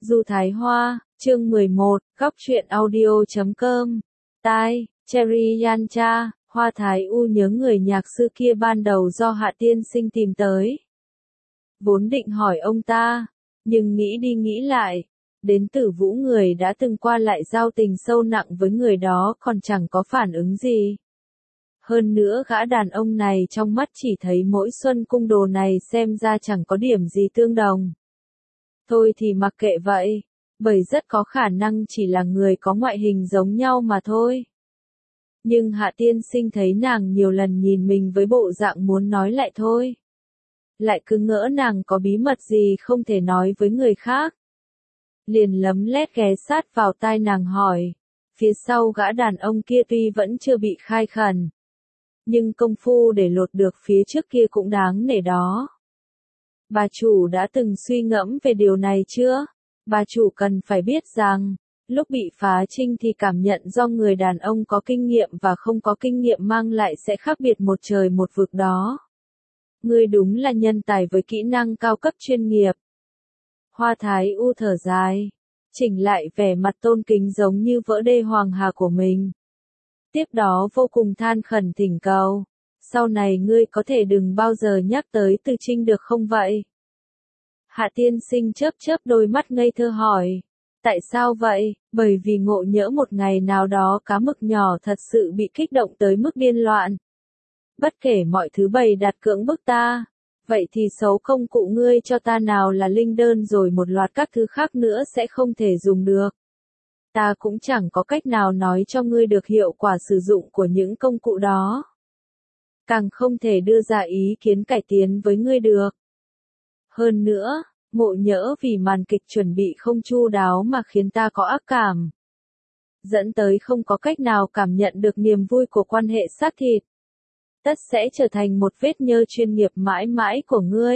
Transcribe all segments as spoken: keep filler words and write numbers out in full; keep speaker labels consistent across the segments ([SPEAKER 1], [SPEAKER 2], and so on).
[SPEAKER 1] Du Thái Hoa, chương mười một, góc truyện audio chấm com. Tai, Cherry Yancha, Hoa Thái U nhớ người nhạc sư kia ban đầu do Hạ Tiên Sinh tìm tới. Vốn định hỏi ông ta, nhưng nghĩ đi nghĩ lại, đến Tử Vũ người đã từng qua lại giao tình sâu nặng với người đó còn chẳng có phản ứng gì. Hơn nữa gã đàn ông này trong mắt chỉ thấy mỗi Xuân Cung Đồ này xem ra chẳng có điểm gì tương đồng. Thôi thì mặc kệ vậy, bởi rất có khả năng chỉ là người có ngoại hình giống nhau mà thôi. Nhưng Hạ Tiên Sinh thấy nàng nhiều lần nhìn mình với bộ dạng muốn nói lại thôi. Lại cứ ngỡ nàng có bí mật gì không thể nói với người khác. Liền lấm lét ghé sát vào tai nàng hỏi, phía sau gã đàn ông kia tuy vẫn chưa bị khai khẩn, nhưng công phu để lột được phía trước kia cũng đáng nể đó. Bà chủ đã từng suy ngẫm về điều này chưa? Bà chủ cần phải biết rằng, lúc bị phá trinh thì cảm nhận do người đàn ông có kinh nghiệm và không có kinh nghiệm mang lại sẽ khác biệt một trời một vực đó. Ngươi đúng là nhân tài với kỹ năng cao cấp chuyên nghiệp. Hoa Thái U thở dài, chỉnh lại vẻ mặt tôn kính giống như vỡ đê hoàng hà của mình. Tiếp đó vô cùng than khẩn thỉnh cầu, sau này ngươi có thể đừng bao giờ nhắc tới Từ Trinh được không vậy? Hạ Tiên Sinh chớp chớp đôi mắt ngây thơ hỏi, tại sao vậy? Bởi vì ngộ nhỡ một ngày nào đó cá mực nhỏ thật sự bị kích động tới mức điên loạn. Bất kể mọi thứ bày đặt cưỡng bức ta, vậy thì xấu công cụ ngươi cho ta nào là linh đơn rồi một loạt các thứ khác nữa sẽ không thể dùng được. Ta cũng chẳng có cách nào nói cho ngươi được hiệu quả sử dụng của những công cụ đó. Càng không thể đưa ra ý kiến cải tiến với ngươi được. Hơn nữa, ngộ nhỡ vì màn kịch chuẩn bị không chu đáo mà khiến ta có ác cảm. Dẫn tới không có cách nào cảm nhận được niềm vui của quan hệ xác thịt. Tất sẽ trở thành một vết nhơ chuyên nghiệp mãi mãi của ngươi.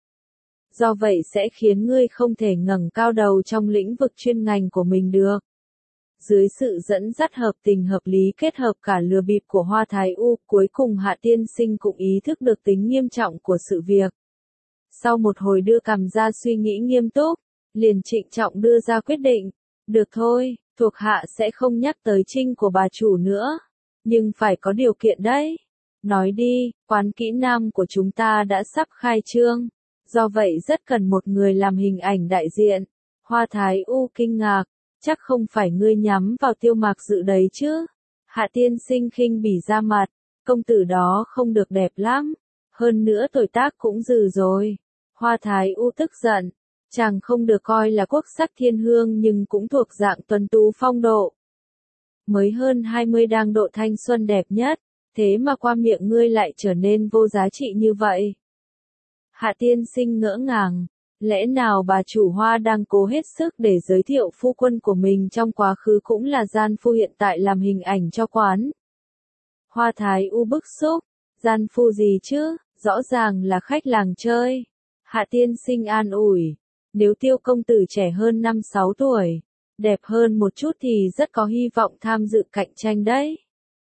[SPEAKER 1] Do vậy sẽ khiến ngươi không thể ngẩng cao đầu trong lĩnh vực chuyên ngành của mình được. Dưới sự dẫn dắt hợp tình hợp lý kết hợp cả lừa bịp của Hoa Thái U, cuối cùng Hạ Tiên Sinh cũng ý thức được tính nghiêm trọng của sự việc. Sau một hồi đưa cằm ra suy nghĩ nghiêm túc, liền trịnh trọng đưa ra quyết định. Được thôi, thuộc hạ sẽ không nhắc tới Trinh của bà chủ nữa. Nhưng phải có điều kiện đấy. Nói đi, quán kỹ nam của chúng ta đã sắp khai trương. Do vậy rất cần một người làm hình ảnh đại diện. Hoa Thái U kinh ngạc, chắc không phải ngươi nhắm vào Tiêu Mạc Dự đấy chứ. Hạ Tiên Sinh khinh bỉ ra mặt, công tử đó không được đẹp lắm. Hơn nữa tuổi tác cũng dừ rồi. Hoa Thái U tức giận, chàng không được coi là quốc sắc thiên hương nhưng cũng thuộc dạng tuấn tú phong độ. Mới hơn hai mươi đang độ thanh xuân đẹp nhất, thế mà qua miệng ngươi lại trở nên vô giá trị như vậy. Hạ Tiên Sinh ngỡ ngàng, lẽ nào bà chủ Hoa đang cố hết sức để giới thiệu phu quân của mình trong quá khứ cũng là gian phu hiện tại làm hình ảnh cho quán. Hoa Thái U bức xúc, gian phu gì chứ, rõ ràng là khách làng chơi. Hạ Tiên Sinh an ủi, nếu Tiêu công tử trẻ hơn năm sáu tuổi, đẹp hơn một chút thì rất có hy vọng tham dự cạnh tranh đấy.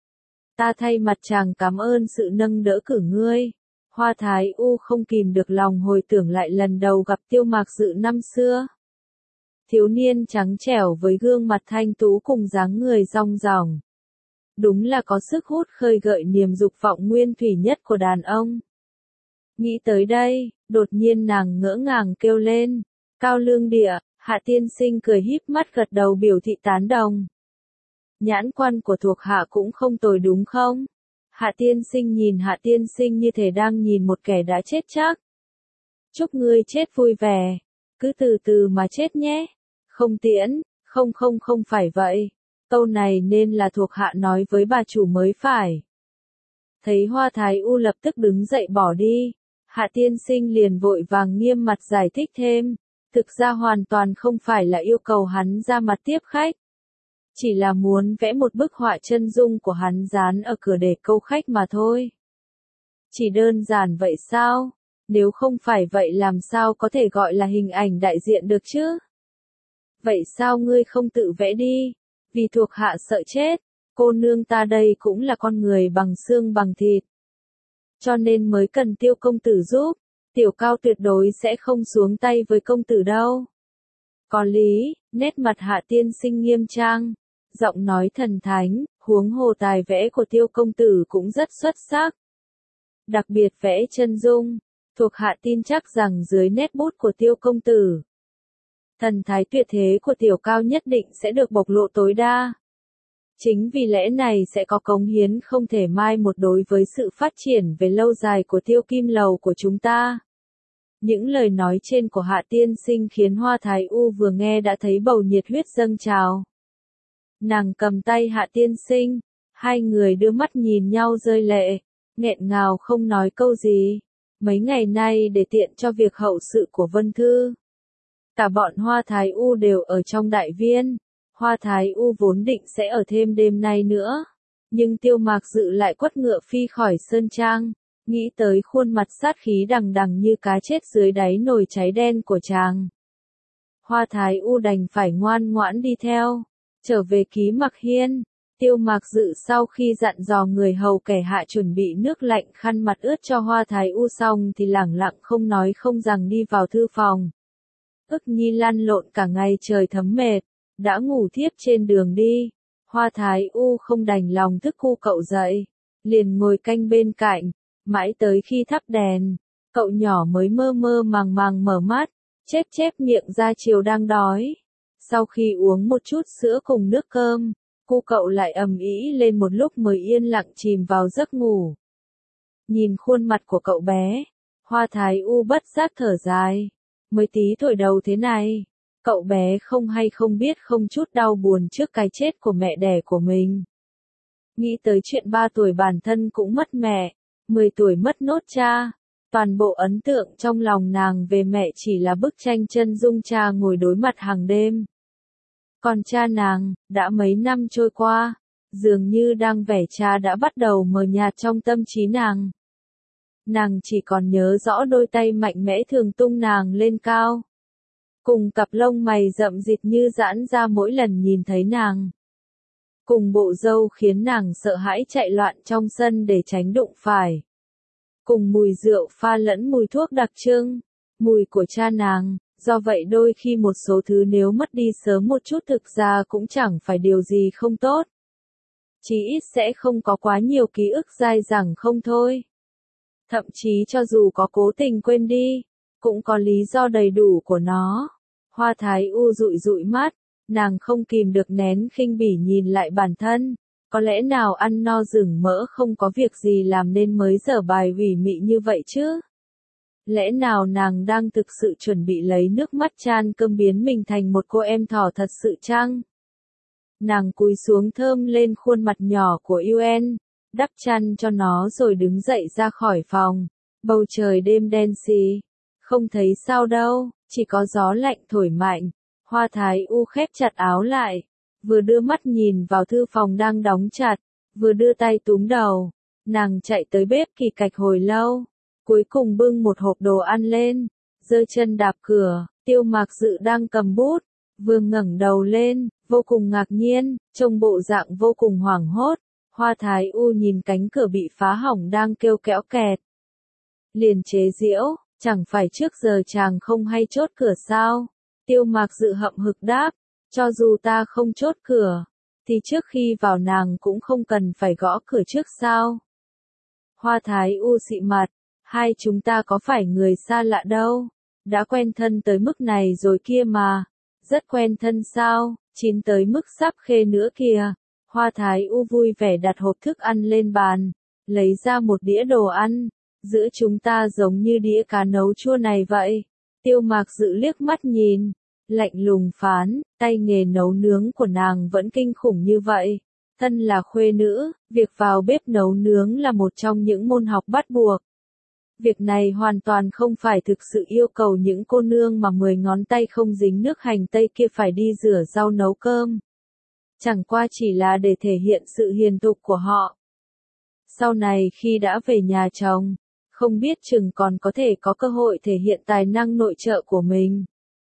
[SPEAKER 1] Ta thay mặt chàng cảm ơn sự nâng đỡ cử ngươi. Hoa Thái U không kìm được lòng hồi tưởng lại lần đầu gặp Tiêu Mạc Dự năm xưa. Thiếu niên trắng trẻo với gương mặt thanh tú cùng dáng người rong ròng. Đúng là có sức hút khơi gợi niềm dục vọng nguyên thủy nhất của đàn ông. Nghĩ tới đây, đột nhiên nàng ngỡ ngàng kêu lên, Cao Lương Địa. Hạ Tiên Sinh cười híp mắt gật đầu biểu thị tán đồng. Nhãn quan của thuộc hạ cũng không tồi đúng không? Hạ Tiên Sinh nhìn Hạ Tiên Sinh như thể đang nhìn một kẻ đã chết chắc. Chúc ngươi chết vui vẻ, cứ từ từ mà chết nhé. Không tiễn, không không không phải vậy. Câu này nên là thuộc hạ nói với bà chủ mới phải. Thấy Hoa Thái U lập tức đứng dậy bỏ đi, Hạ Tiên Sinh liền vội vàng nghiêm mặt giải thích thêm. Thực ra hoàn toàn không phải là yêu cầu hắn ra mặt tiếp khách. Chỉ là muốn vẽ một bức họa chân dung của hắn dán ở cửa để câu khách mà thôi. Chỉ đơn giản vậy sao? Nếu không phải vậy làm sao có thể gọi là hình ảnh đại diện được chứ? Vậy sao ngươi không tự vẽ đi? Vì thuộc hạ sợ chết, cô nương ta đây cũng là con người bằng xương bằng thịt. Cho nên mới cần Tiêu công tử giúp. Tiểu Cao tuyệt đối sẽ không xuống tay với công tử đâu. Có lý, nét mặt Hạ tiên sinh nghiêm trang, giọng nói thần thánh, huống hồ tài vẽ của Tiêu công tử cũng rất xuất sắc. Đặc biệt vẽ chân dung, thuộc hạ tin chắc rằng dưới nét bút của Tiêu công tử, thần thái tuyệt thế của Tiểu Cao nhất định sẽ được bộc lộ tối đa. Chính vì lẽ này sẽ có cống hiến không thể mai một đối với sự phát triển về lâu dài của Tiêu Kim Lầu của chúng ta. Những lời nói trên của Hạ tiên sinh khiến Hoa Thái U vừa nghe đã thấy bầu nhiệt huyết dâng trào. Nàng cầm tay Hạ tiên sinh, hai người đưa mắt nhìn nhau rơi lệ, nghẹn ngào không nói câu gì. Mấy ngày nay để tiện cho việc hậu sự của Vân Thư, cả bọn Hoa Thái U đều ở trong đại viên. Hoa Thái U vốn định sẽ ở thêm đêm nay nữa, nhưng Tiêu Mạc Dự lại quất ngựa phi khỏi sơn trang, nghĩ tới khuôn mặt sát khí đằng đằng như cá chết dưới đáy nồi cháy đen của chàng. Hoa Thái U đành phải ngoan ngoãn đi theo, trở về Ký Mặc Hiên. Tiêu Mạc Dự sau khi dặn dò người hầu kẻ hạ chuẩn bị nước lạnh khăn mặt ướt cho Hoa Thái U xong thì lẳng lặng không nói không rằng đi vào thư phòng. Ức Nhi lăn lộn cả ngày trời thấm mệt, đã ngủ thiếp trên đường đi. Hoa Thái U không đành lòng thức cu cậu dậy, liền ngồi canh bên cạnh, mãi tới khi thắp đèn, cậu nhỏ mới mơ mơ màng màng mở mắt, chép chép miệng ra chiều đang đói. Sau khi uống một chút sữa cùng nước cơm, cu cậu lại ầm ĩ lên một lúc mới yên lặng chìm vào giấc ngủ. Nhìn khuôn mặt của cậu bé, Hoa Thái U bất giác thở dài, mới tí tuổi đầu thế này, cậu bé không hay không biết không chút đau buồn trước cái chết của mẹ đẻ của mình. Nghĩ tới chuyện ba tuổi bản thân cũng mất mẹ, mười tuổi mất nốt cha, toàn bộ ấn tượng trong lòng nàng về mẹ chỉ là bức tranh chân dung cha ngồi đối mặt hàng đêm. Còn cha nàng, đã mấy năm trôi qua, dường như đang vẻ cha đã bắt đầu mờ nhạt trong tâm trí nàng. Nàng chỉ còn nhớ rõ đôi tay mạnh mẽ thường tung nàng lên cao, cùng cặp lông mày rậm rịt như giãn ra mỗi lần nhìn thấy nàng, cùng bộ râu khiến nàng sợ hãi chạy loạn trong sân để tránh đụng phải, cùng mùi rượu pha lẫn mùi thuốc đặc trưng, mùi của cha nàng. Do vậy đôi khi một số thứ nếu mất đi sớm một chút thực ra cũng chẳng phải điều gì không tốt. Chí ít sẽ không có quá nhiều ký ức dai dẳng không thôi. Thậm chí cho dù có cố tình quên đi, cũng có lý do đầy đủ của nó. Hoa Thái U dụi dụi mắt, nàng không kìm được nén khinh bỉ nhìn lại bản thân. Có lẽ nào ăn no rừng mỡ không có việc gì làm nên mới dở bài ủy mị như vậy chứ? Lẽ nào nàng đang thực sự chuẩn bị lấy nước mắt chan cơm biến mình thành một cô em thỏ thật sự chăng? Nàng cúi xuống thơm lên khuôn mặt nhỏ của Yuen, đắp chăn cho nó rồi đứng dậy ra khỏi phòng. Bầu trời đêm đen xì, không thấy sao đâu, chỉ có gió lạnh thổi mạnh. Hoa Thái U khép chặt áo lại, vừa đưa mắt nhìn vào thư phòng đang đóng chặt, vừa đưa tay túm đầu. Nàng chạy tới bếp kỳ cạch hồi lâu, cuối cùng bưng một hộp đồ ăn lên, giơ chân đạp cửa. Tiêu Mạc Dự đang cầm bút, vừa ngẩng đầu lên, vô cùng ngạc nhiên, trông bộ dạng vô cùng hoảng hốt. Hoa Thái U nhìn cánh cửa bị phá hỏng đang kêu kéo kẹt, liền chế giễu, chẳng phải trước giờ chàng không hay chốt cửa sao? Tiêu Mạc Dự hậm hực đáp, cho dù ta không chốt cửa, thì trước khi vào nàng cũng không cần phải gõ cửa trước sao? Hoa Thái U xị mặt, hai chúng ta có phải người xa lạ đâu, đã quen thân tới mức này rồi kia mà, rất quen thân sao, chín tới mức sắp khê nữa kìa. Hoa Thái U vui vẻ đặt hộp thức ăn lên bàn, lấy ra một đĩa đồ ăn, giữa chúng ta giống như đĩa cá nấu chua này vậy. Tiêu Mạc Dự liếc mắt nhìn, lạnh lùng phán, tay nghề nấu nướng của nàng vẫn kinh khủng như vậy. Thân là khuê nữ, việc vào bếp nấu nướng là một trong những môn học bắt buộc. Việc này hoàn toàn không phải thực sự yêu cầu những cô nương mà mười ngón tay không dính nước hành tây kia phải đi rửa rau nấu cơm. Chẳng qua chỉ là để thể hiện sự hiền thục của họ. Sau này khi đã về nhà chồng, không biết chừng còn có thể có cơ hội thể hiện tài năng nội trợ của mình.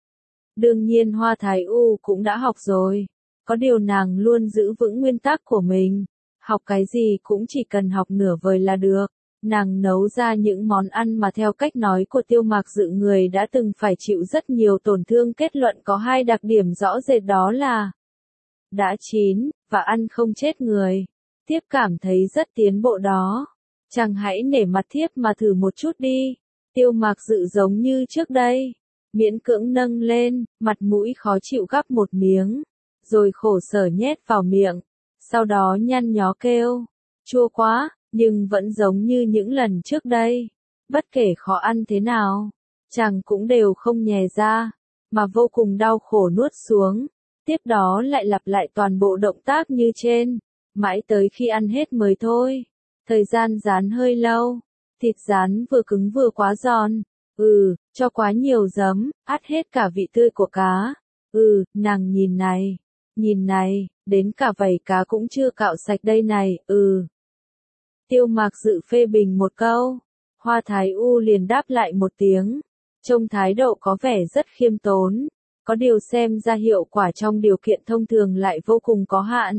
[SPEAKER 1] Đương nhiên Hoa Thái U cũng đã học rồi, có điều nàng luôn giữ vững nguyên tắc của mình, học cái gì cũng chỉ cần học nửa vời là được. Nàng nấu ra những món ăn mà theo cách nói của Tiêu Mạc Dự người đã từng phải chịu rất nhiều tổn thương, kết luận có hai đặc điểm rõ rệt, đó là đã chín, và ăn không chết người. Thiếp cảm thấy rất tiến bộ đó. Chàng hãy nể mặt thiếp mà thử một chút đi. Tiêu Mạc Dự giống như trước đây, miễn cưỡng nâng lên, mặt mũi khó chịu gắp một miếng, rồi khổ sở nhét vào miệng, sau đó nhăn nhó kêu, chua quá, nhưng vẫn giống như những lần trước đây. Bất kể khó ăn thế nào, chàng cũng đều không nhè ra, mà vô cùng đau khổ nuốt xuống. Tiếp đó lại lặp lại toàn bộ động tác như trên, mãi tới khi ăn hết mới thôi. Thời gian rán hơi lâu, thịt rán vừa cứng vừa quá giòn. Ừ, cho quá nhiều giấm, át hết cả vị tươi của cá. Ừ, nàng nhìn này, nhìn này, đến cả vảy cá cũng chưa cạo sạch đây này, ừ. Tiêu Mạc Dự phê bình một câu, Hoa Thái U liền đáp lại một tiếng, trông thái độ có vẻ rất khiêm tốn, có điều xem ra hiệu quả trong điều kiện thông thường lại vô cùng có hạn.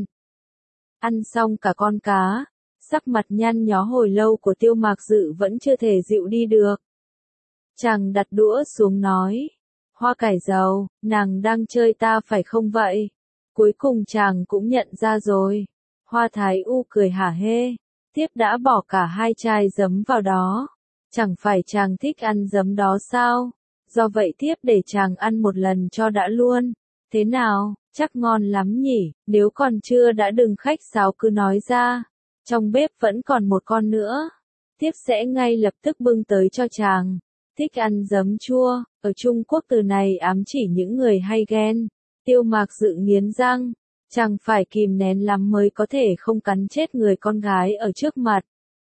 [SPEAKER 1] Ăn xong cả con cá, sắc mặt nhăn nhó hồi lâu của Tiêu Mạc Dự vẫn chưa thể dịu đi được. Chàng đặt đũa xuống nói, Hoa cải dầu, nàng đang chơi ta phải không vậy? Cuối cùng chàng cũng nhận ra rồi. Hoa Thái U cười hả hê, tiếp đã bỏ cả hai chai giấm vào đó. Chẳng phải chàng thích ăn giấm đó sao? Do vậy tiếp để chàng ăn một lần cho đã luôn. Thế nào, chắc ngon lắm nhỉ, nếu còn chưa đã đừng khách sáo cứ nói ra. Trong bếp vẫn còn một con nữa. Tiếp sẽ ngay lập tức bưng tới cho chàng. Thích ăn giấm chua, ở Trung Quốc từ này ám chỉ những người hay ghen. Tiêu Mạc Dự nghiến răng, chàng phải kìm nén lắm mới có thể không cắn chết người con gái ở trước mặt.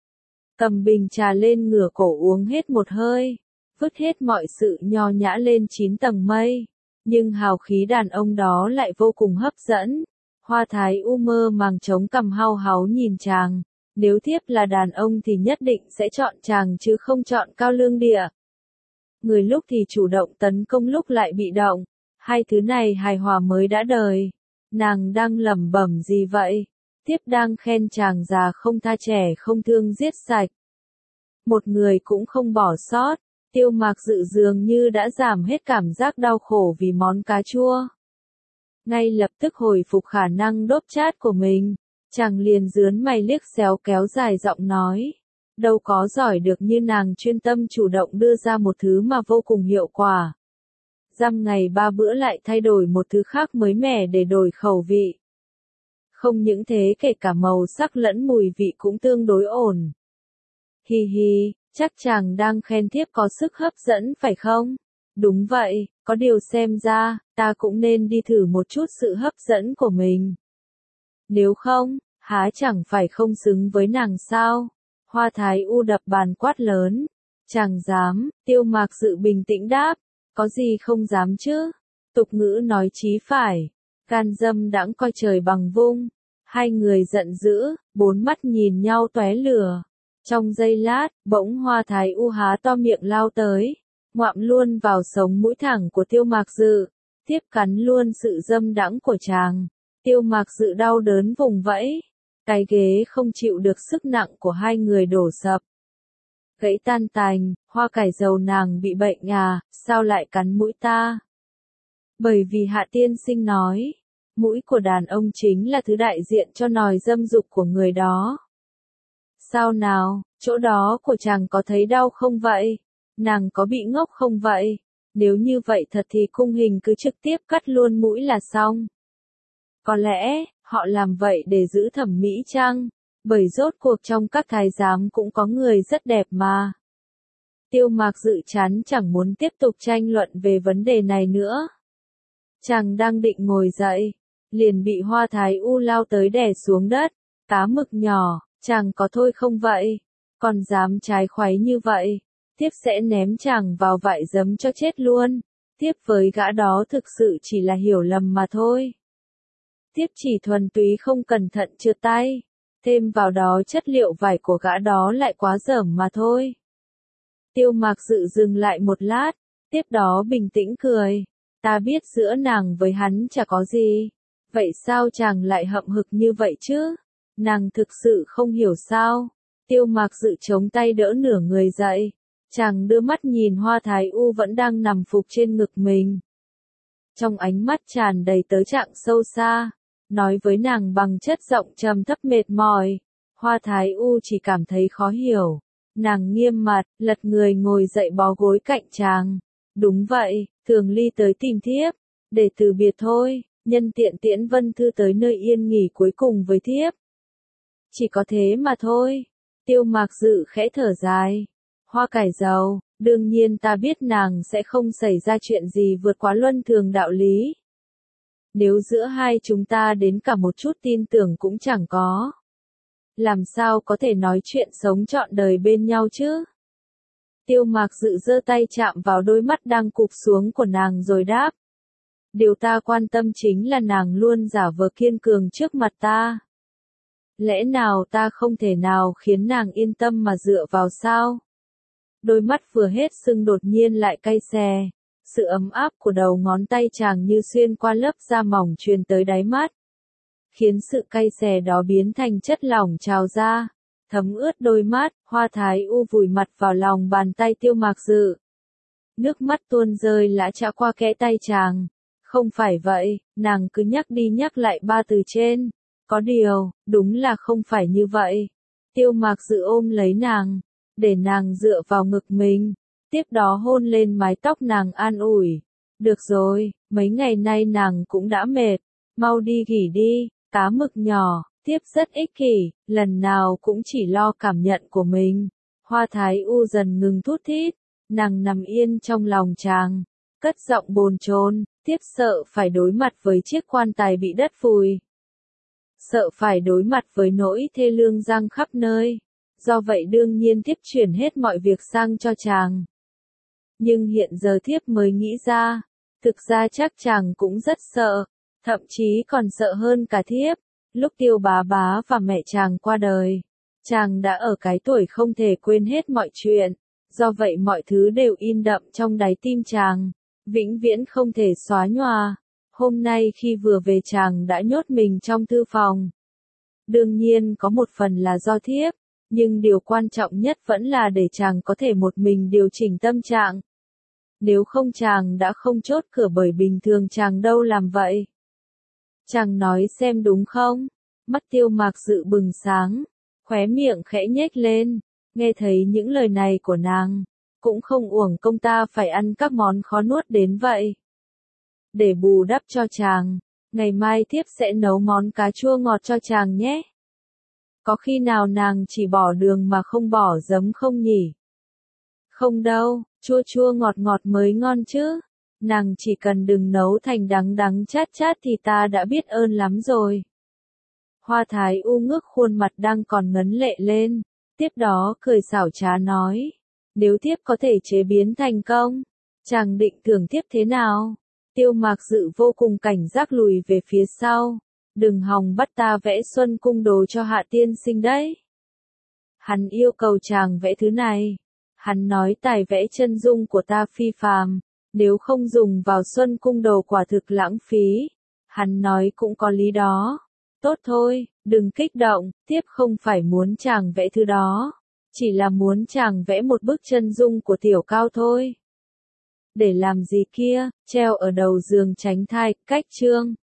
[SPEAKER 1] Cầm bình trà lên ngửa cổ uống hết một hơi, vứt hết mọi sự nho nhã lên chín tầng mây. Nhưng hào khí đàn ông đó lại vô cùng hấp dẫn. Hoa Thái U mơ màng trống cằm hao háu nhìn chàng. Nếu thiếp là đàn ông thì nhất định sẽ chọn chàng chứ không chọn Cao Lương Địa. Người lúc thì chủ động tấn công lúc lại bị động. Hai thứ này hài hòa mới đã đời. Nàng đang lẩm bẩm gì vậy? Tiếp đang khen chàng già không tha trẻ không thương giết sạch. Một người cũng không bỏ sót. Tiêu Mạc Dự dường như đã giảm hết cảm giác đau khổ vì món cá chua. Ngay lập tức hồi phục khả năng đốt chát của mình. Chàng liền rướn mày liếc xéo kéo dài giọng nói. Đâu có giỏi được như nàng chuyên tâm chủ động đưa ra một thứ mà vô cùng hiệu quả. Dăm ngày ba bữa lại thay đổi một thứ khác mới mẻ để đổi khẩu vị. Không những thế kể cả màu sắc lẫn mùi vị cũng tương đối ổn. Hi hi, chắc chàng đang khen thiếp có sức hấp dẫn phải không? Đúng vậy, có điều xem ra, ta cũng nên đi thử một chút sự hấp dẫn của mình. Nếu không, há chẳng phải không xứng với nàng sao? Hoa Thái U đập bàn quát lớn. Chàng dám, Tiêu Mạc Dự bình tĩnh đáp. Có gì không dám chứ? Tục ngữ nói chí phải. Can dâm đãng coi trời bằng vung. Hai người giận dữ, bốn mắt nhìn nhau tóe lửa. Trong giây lát, bỗng Hoa Thái U há to miệng lao tới. Ngoạm luôn vào sống mũi thẳng của Tiêu Mạc Dự. Tiếp cắn luôn sự dâm đãng của chàng. Tiêu Mạc Dự đau đớn vùng vẫy. Cái ghế không chịu được sức nặng của hai người đổ sập. Gãy tan tành, Hoa cải dầu nàng bị bệnh à, sao lại cắn mũi ta? Bởi vì Hạ tiên sinh nói, mũi của đàn ông chính là thứ đại diện cho nòi dâm dục của người đó. Sao nào, chỗ đó của chàng có thấy đau không vậy? Nàng có bị ngốc không vậy? Nếu như vậy thật thì cung hình cứ trực tiếp cắt luôn mũi là xong. Có lẽ, họ làm vậy để giữ thẩm mỹ chăng? Bởi rốt cuộc trong các thái giám cũng có người rất đẹp mà. Tiêu Mạc Dự chán chẳng muốn tiếp tục tranh luận về vấn đề này nữa. Chàng đang định ngồi dậy, liền bị Hoa Thái U lao tới đè xuống đất. Cá mực nhỏ, chàng có thôi không vậy? Còn dám trái khoáy như vậy, tiếp sẽ ném chàng vào vại giấm cho chết luôn. Tiếp với gã đó thực sự chỉ là hiểu lầm mà thôi. Tiếp chỉ thuần túy không cẩn thận trượt tay. Thêm vào đó chất liệu vải của gã đó lại quá dởm mà thôi. Tiêu Mạc Dự dừng lại một lát, tiếp đó bình tĩnh cười. Ta biết giữa nàng với hắn chả có gì. Vậy sao chàng lại hậm hực như vậy chứ? Nàng thực sự không hiểu sao. Tiêu Mạc Dự chống tay đỡ nửa người dậy. Chàng đưa mắt nhìn Hoa Thái U vẫn đang nằm phục trên ngực mình. Trong ánh mắt tràn đầy tới trạng sâu xa, nói với nàng bằng chất giọng trầm thấp mệt mỏi. Hoa Thái U chỉ cảm thấy khó hiểu. Nàng nghiêm mặt, lật người ngồi dậy bó gối cạnh chàng. Đúng vậy, Thường Ly tới tìm thiếp, để từ biệt thôi, nhân tiện tiễn Vân Thư tới nơi yên nghỉ cuối cùng với thiếp. Chỉ có thế mà thôi. Tiêu Mạc Dự khẽ thở dài. Hoa Cải Dầu, đương nhiên ta biết nàng sẽ không xảy ra chuyện gì vượt quá luân thường đạo lý. Nếu giữa hai chúng ta đến cả một chút tin tưởng cũng chẳng có. Làm sao có thể nói chuyện sống trọn đời bên nhau chứ? Tiêu Mạc Dự giơ tay chạm vào đôi mắt đang cụp xuống của nàng rồi đáp. Điều ta quan tâm chính là nàng luôn giả vờ kiên cường trước mặt ta. Lẽ nào ta không thể nào khiến nàng yên tâm mà dựa vào sao? Đôi mắt vừa hết sưng đột nhiên lại cay xè. Sự ấm áp của đầu ngón tay chàng như xuyên qua lớp da mỏng truyền tới đáy mắt. Khiến sự cay xè đó biến thành chất lỏng trào ra. Thấm ướt đôi mắt, Hoa Thái U vùi mặt vào lòng bàn tay Tiêu Mạc Dự. Nước mắt tuôn rơi lã chã qua kẽ tay chàng. Không phải vậy, nàng cứ nhắc đi nhắc lại ba từ trên. Có điều, đúng là không phải như vậy. Tiêu Mạc Dự ôm lấy nàng, để nàng dựa vào ngực mình. Tiếp đó hôn lên mái tóc nàng an ủi. Được rồi, mấy ngày nay nàng cũng đã mệt. Mau đi nghỉ đi, cá mực nhỏ, tiếp rất ích kỷ, lần nào cũng chỉ lo cảm nhận của mình. Hoa Thái U dần ngừng thút thít, nàng nằm yên trong lòng chàng, cất giọng bồn chồn, tiếp sợ phải đối mặt với chiếc quan tài bị đất vùi. Sợ phải đối mặt với nỗi thê lương giăng khắp nơi. Do vậy đương nhiên tiếp chuyển hết mọi việc sang cho chàng. Nhưng hiện giờ thiếp mới nghĩ ra, thực ra chắc chàng cũng rất sợ, thậm chí còn sợ hơn cả thiếp. Lúc Tiêu bá bá và mẹ chàng qua đời, chàng đã ở cái tuổi không thể quên hết mọi chuyện, do vậy mọi thứ đều in đậm trong đáy tim chàng, vĩnh viễn không thể xóa nhòa. Hôm nay khi vừa về chàng đã nhốt mình trong thư phòng. Đương nhiên có một phần là do thiếp, nhưng điều quan trọng nhất vẫn là để chàng có thể một mình điều chỉnh tâm trạng. Nếu không chàng đã không chốt cửa bởi bình thường chàng đâu làm vậy. Chàng nói xem đúng không? Mắt Tiêu Mạc Dự bừng sáng, khóe miệng khẽ nhếch lên, nghe thấy những lời này của nàng, cũng không uổng công ta phải ăn các món khó nuốt đến vậy. Để bù đắp cho chàng, ngày mai thiếp sẽ nấu món cá chua ngọt cho chàng nhé. Có khi nào nàng chỉ bỏ đường mà không bỏ giấm không nhỉ? Không đâu, chua chua ngọt ngọt mới ngon chứ. Nàng chỉ cần đừng nấu thành đắng đắng chát chát thì ta đã biết ơn lắm rồi. Hoa Thái U ngước khuôn mặt đang còn ngấn lệ lên, tiếp đó cười xảo trá nói. Nếu thiếp có thể chế biến thành công, chàng định thưởng thiếp thế nào? Tiêu Mạc Dự vô cùng cảnh giác lùi về phía sau. Đừng hòng bắt ta vẽ xuân cung đồ cho Hạ tiên sinh đấy. Hắn yêu cầu chàng vẽ thứ này. Hắn nói tài vẽ chân dung của ta phi phàm, nếu không dùng vào xuân cung đồ quả thực lãng phí. Hắn nói cũng có lý đó. Tốt thôi, đừng kích động, tiếp không phải muốn chàng vẽ thứ đó. Chỉ là muốn chàng vẽ một bức chân dung của Tiểu Cao thôi. Để làm gì kia, treo ở đầu giường tránh thai, cách chương.